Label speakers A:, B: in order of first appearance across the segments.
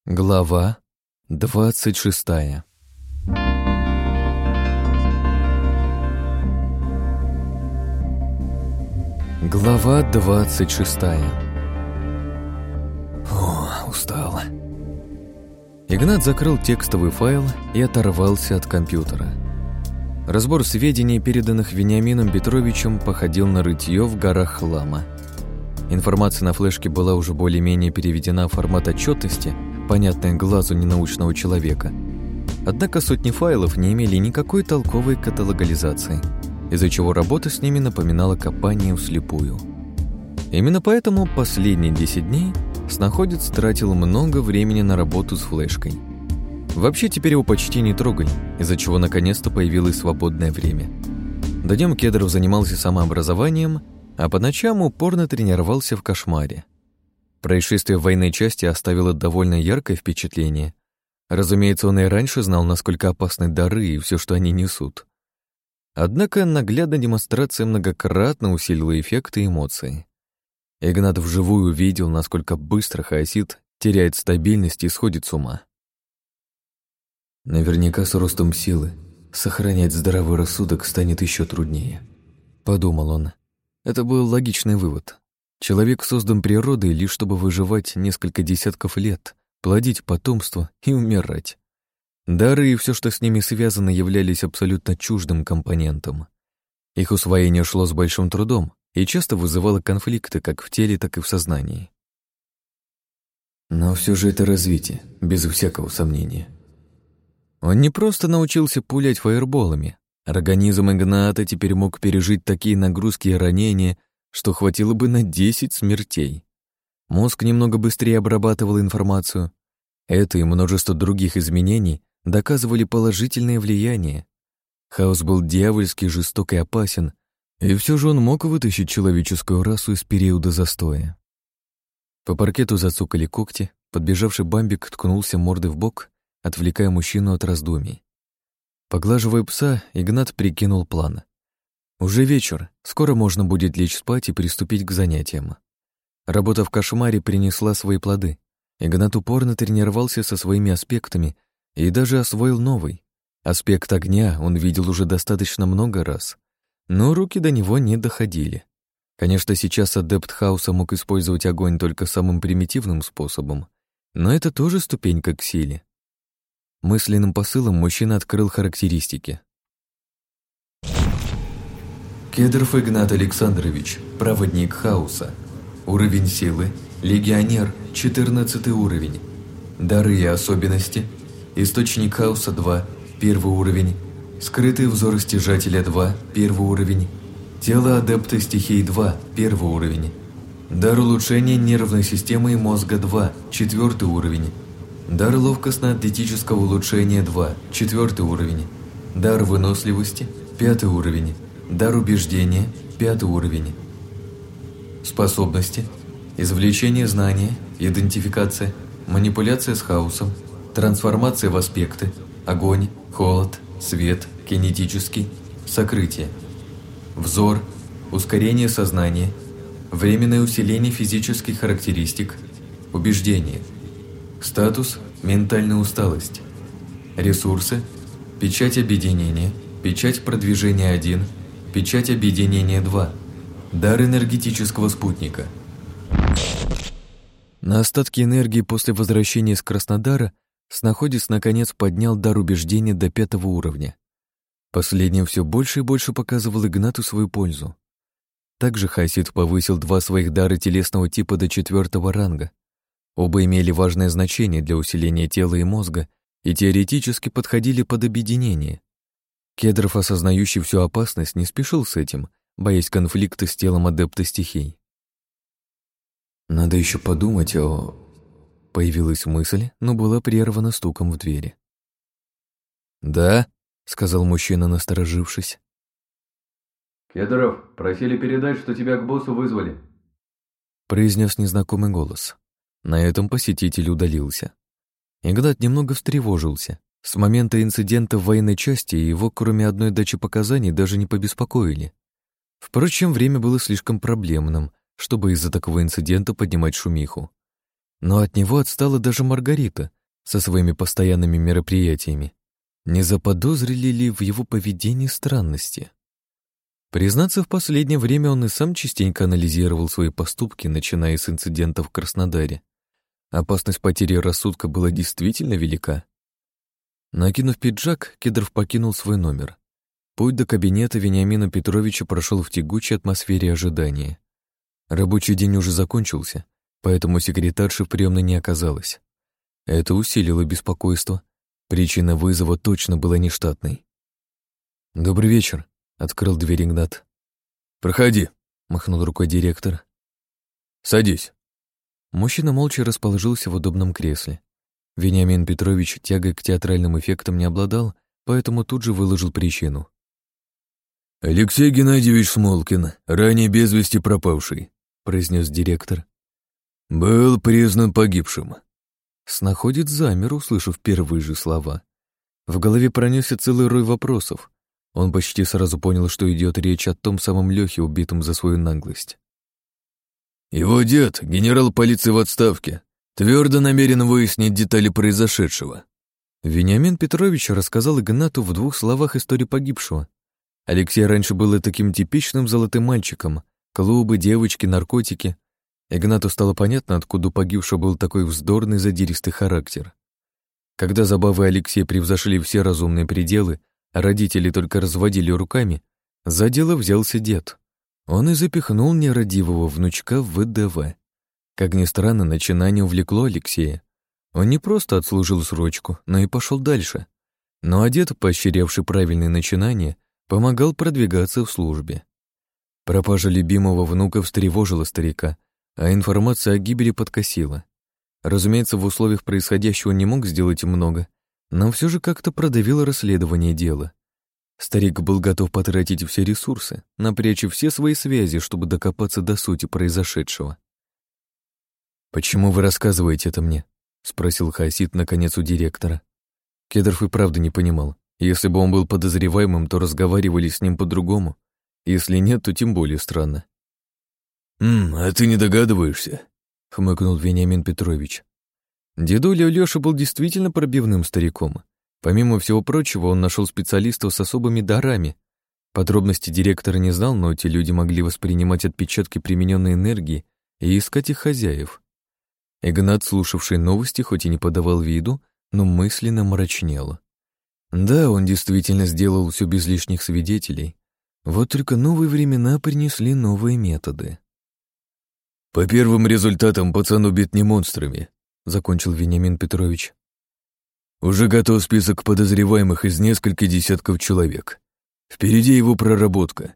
A: Глава 26. Глава 26. Устал. Игнат закрыл текстовый файл и оторвался от компьютера. Разбор сведений, переданных Вениамином Петровичем, походил на рытье в горах хлама. Информация на флешке была уже более-менее переведена в формат отчетности, понятной глазу ненаучного человека. Однако сотни файлов не имели никакой толковой каталогизации, из-за чего работа с ними напоминала копание вслепую. Именно поэтому последние 10 дней снаходец тратил много времени на работу с флешкой. Вообще теперь его почти не трогали, из-за чего наконец-то появилось свободное время. Днем Кедров занимался самообразованием, а по ночам упорно тренировался в кошмаре. Происшествие в военной части оставило довольно яркое впечатление. Разумеется, он и раньше знал, насколько опасны дары и все, что они несут. Однако наглядная демонстрация многократно усилила эффекты и эмоции. Игнат вживую видел, насколько быстро хаосит теряет стабильность и сходит с ума. Наверняка с ростом силы сохранять здравый рассудок станет еще труднее, подумал он. Это был логичный вывод. Человек создан природой лишь чтобы выживать несколько десятков лет, плодить потомство и умирать. Дары и все, что с ними связано, являлись абсолютно чуждым компонентом. Их усвоение шло с большим трудом и часто вызывало конфликты как в теле, так и в сознании. Но все же это развитие, без всякого сомнения. Он не просто научился пулять фаерболами. Организм Игната теперь мог пережить такие нагрузки и ранения, что хватило бы на 10 смертей. Мозг немного быстрее обрабатывал информацию. Это и множество других изменений доказывали положительное влияние. Хаос был дьявольски жесток и опасен, и все же он мог вытащить человеческую расу из периода застоя. По паркету зацокали когти, подбежавший бамбик ткнулся мордой в бок, отвлекая мужчину от раздумий. Поглаживая пса, Игнат прикинул план. Уже вечер, скоро можно будет лечь спать и приступить к занятиям. Работа в кошмаре принесла свои плоды. Игнат упорно тренировался со своими аспектами и даже освоил новый. Аспект огня он видел уже достаточно много раз, но руки до него не доходили. Конечно, сейчас адепт хаоса мог использовать огонь только самым примитивным способом, но это тоже ступенька к силе. Мысленным посылом мужчина открыл характеристики. Кедров Игнат Александрович, проводник хаоса. Уровень силы, легионер, 14 уровень. Дары и особенности, источник хаоса 2, 1 уровень. Скрытый взор стяжателя 2, 1 уровень. Тело адепта стихий 2, 1 уровень. Дар улучшения нервной системы и мозга 2, 4 уровень. Дар ловкостно-атлетического улучшения 2, 4 уровень. Дар выносливости, 5 уровень. Дар убеждения, 5 уровень. Способности: извлечение знания, идентификация, манипуляция с хаосом, трансформация в аспекты, огонь, холод, свет, кинетический, сокрытие. Взор, ускорение сознания, временное усиление физических характеристик, убеждение. Статус – ментальная усталость. Ресурсы – печать объединения, печать продвижения 1, печать объединения 2, дар энергетического спутника. На остатки энергии после возвращения из Краснодара снаходец наконец поднял дар убеждения до 5 уровня. Последним все больше и больше показывал Игнату свою пользу. Также хаосит повысил 2 своих дара телесного типа до 4 ранга. Оба имели важное значение для усиления тела и мозга и теоретически подходили под объединение. Кедров, осознающий всю опасность, не спешил с этим, боясь конфликта с телом адепта стихий. «Надо еще подумать о...» Появилась мысль, но была прервана стуком в двери. «Да?» — сказал мужчина, насторожившись.
B: «Кедров, просили передать, что тебя к боссу вызвали»,
A: — произнес незнакомый голос. На этом посетитель удалился. Игнат немного встревожился. С момента инцидента в военной части его, кроме одной дачи показаний, даже не побеспокоили. Впрочем, время было слишком проблемным, чтобы из-за такого инцидента поднимать шумиху. Но от него отстала даже Маргарита, со своими постоянными мероприятиями. Не заподозрили ли в его поведении странности? Признаться, в последнее время он и сам частенько анализировал свои поступки, начиная с инцидентов в Краснодаре. Опасность потери рассудка была действительно велика. Накинув пиджак, Кедров покинул свой номер. Путь до кабинета Вениамина Петровича прошел в тягучей атмосфере ожидания. Рабочий день уже закончился, поэтому секретарши в приемной не оказалось. Это усилило беспокойство. Причина вызова точно была нештатной. «Добрый вечер», — открыл дверь Игнат.
C: «Проходи»,
A: — махнул рукой директор.
C: «Садись».
A: Мужчина молча расположился в удобном кресле. Вениамин Петрович тягой к театральным эффектам не обладал, поэтому тут же выложил причину.
C: «Алексей Геннадьевич Смолкин, ранее без вести пропавший», — произнес директор. «Был признан погибшим».
A: Снаходец замер, услышав первые же слова. В голове пронесся целый рой вопросов. Он почти сразу понял, что идет речь о том самом Лёхе, убитом за свою наглость.
C: «Его дед, генерал полиции в отставке, твердо намерен выяснить детали произошедшего».
A: Вениамин Петрович рассказал Игнату в 2 словах историю погибшего. Алексей раньше был таким типичным золотым мальчиком. Клубы, девочки, наркотики. Игнату стало понятно, откуда у погибшего был такой вздорный, задиристый характер. Когда забавы Алексея превзошли все разумные пределы, а родители только разводили руками, за дело взялся дед. Он и запихнул нерадивого внучка в ВДВ. Как ни странно, начинание увлекло Алексея. Он не просто отслужил срочку, но и пошел дальше. Ну а дед, поощрявший правильные начинания, помогал продвигаться в службе. Пропажа любимого внука встревожила старика, а информация о гибели подкосила. Разумеется, в условиях происходящего он не мог сделать много, но все же как-то продавило расследование дела. Старик был готов потратить все ресурсы, напрячь все свои связи, чтобы докопаться до сути произошедшего. «Почему вы рассказываете это мне?» — спросил Хасид наконец у директора. Кедров и правда не понимал. Если бы он был подозреваемым, то разговаривали с ним по-другому. Если нет, то тем более странно.
C: А ты не догадываешься?»
A: — хмыкнул Вениамин Петрович. Дедуля Лёша был действительно пробивным стариком. Помимо всего прочего, он нашел специалистов с особыми дарами. Подробности директор не знал, но эти люди могли воспринимать отпечатки примененной энергии и искать их хозяев. Игнат, слушавший новости, хоть и не подавал виду, но мысленно мрачнел. Да, он действительно сделал все без лишних свидетелей. Вот только новые времена принесли новые методы.
C: «По первым результатам пацан убит не монстрами», — закончил Вениамин Петрович. «Уже готов список подозреваемых из нескольких десятков человек. Впереди его проработка».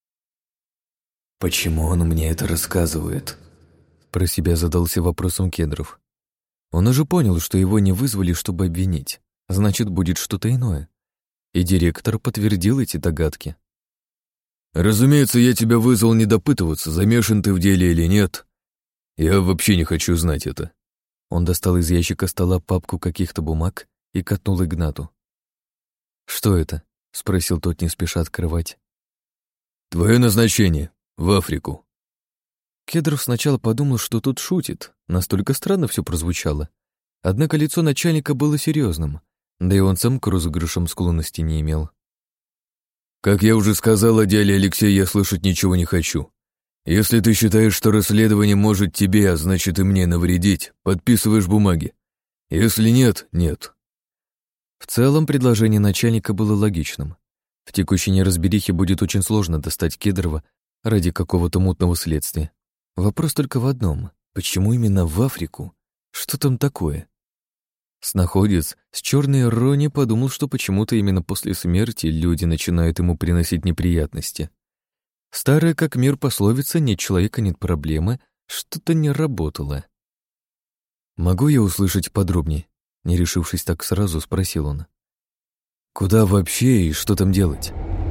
A: «Почему он мне это рассказывает?» Про себя задался вопросом Кедров. Он уже понял, что его не вызвали, чтобы обвинить. Значит, будет что-то иное. И директор подтвердил эти догадки.
C: «Разумеется, я тебя вызвал не допытываться, замешан ты в деле или нет. Я вообще не хочу знать это».
A: Он достал из ящика стола папку каких-то бумаг и катнул Игнату. «Что это?» — спросил тот, не спеша открывать.
C: «Твое назначение — в Африку».
A: Кедров сначала подумал, что тут шутит. Настолько странно все прозвучало. Однако лицо начальника было серьезным, да и он сам к розыгрышам склонности не имел.
C: «Как я уже сказал о деле Алексея, я слышать ничего не хочу. Если ты считаешь, что расследование может тебе, а значит и мне навредить, подписываешь бумаги. Если нет, нет».
A: В целом, предложение начальника было логичным. В текущей неразберихе будет очень сложно достать Кедрова ради какого-то мутного следствия. Вопрос только в одном. Почему именно в Африку? Что там такое? Снаходец с черной иронией подумал, что почему-то именно после смерти люди начинают ему приносить неприятности. Старая как мир пословица «нет человека, нет проблемы» что-то не работало. «Могу я услышать подробнее?» Не решившись так сразу, спросил он. «Куда вообще и что там делать?»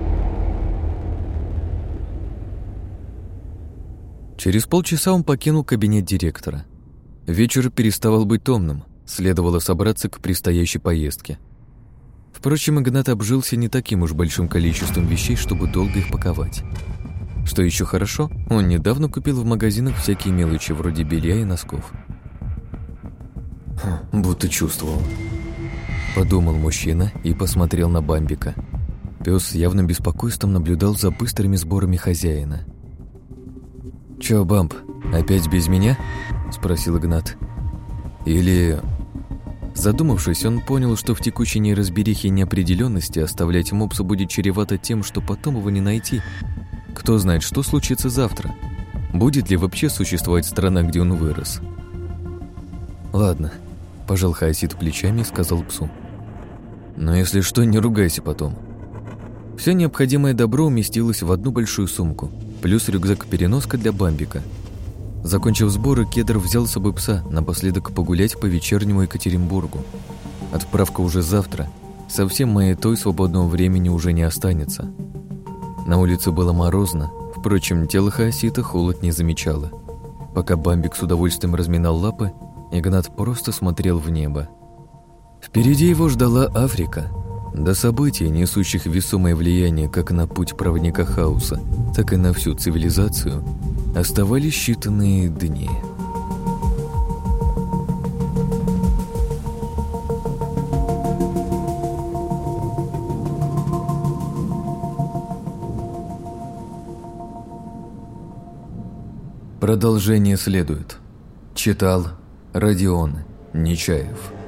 A: Через полчаса он покинул кабинет директора. Вечер переставал быть томным, следовало собраться к предстоящей поездке. Впрочем, Игнат обжился не таким уж большим количеством вещей, чтобы долго их паковать. Что еще хорошо, он недавно купил в магазинах всякие мелочи вроде белья и носков. Будто чувствовал. Подумал мужчина и посмотрел на Бамбика. Пес с явным беспокойством наблюдал за быстрыми сборами хозяина. «Чё, Бамб, опять без меня?» – спросил Игнат. «Или...» Задумавшись, он понял, что в текущей неразберихе и неопределенности оставлять мопса будет чревато тем, что потом его не найти. Кто знает, что случится завтра. Будет ли вообще существовать страна, где он вырос? «Ладно», – пожал Хаосид плечами и сказал псу. «Но если что, не ругайся потом». Все необходимое добро уместилось в одну большую сумку, плюс рюкзак-переноска для Бамбика. Закончив сборы, Кедр взял с собой пса напоследок погулять по вечернему Екатеринбургу. Отправка уже завтра. Совсем маятой свободного времени уже не останется. На улице было морозно, впрочем, тело Хаосита холод не замечало. Пока Бамбик с удовольствием разминал лапы, Игнат просто смотрел в небо. Впереди его ждала Африка. До событий, несущих весомое влияние как на путь проводника хаоса, так и на всю цивилизацию, оставались считанные дни. Продолжение следует. Читал Родион Нечаев.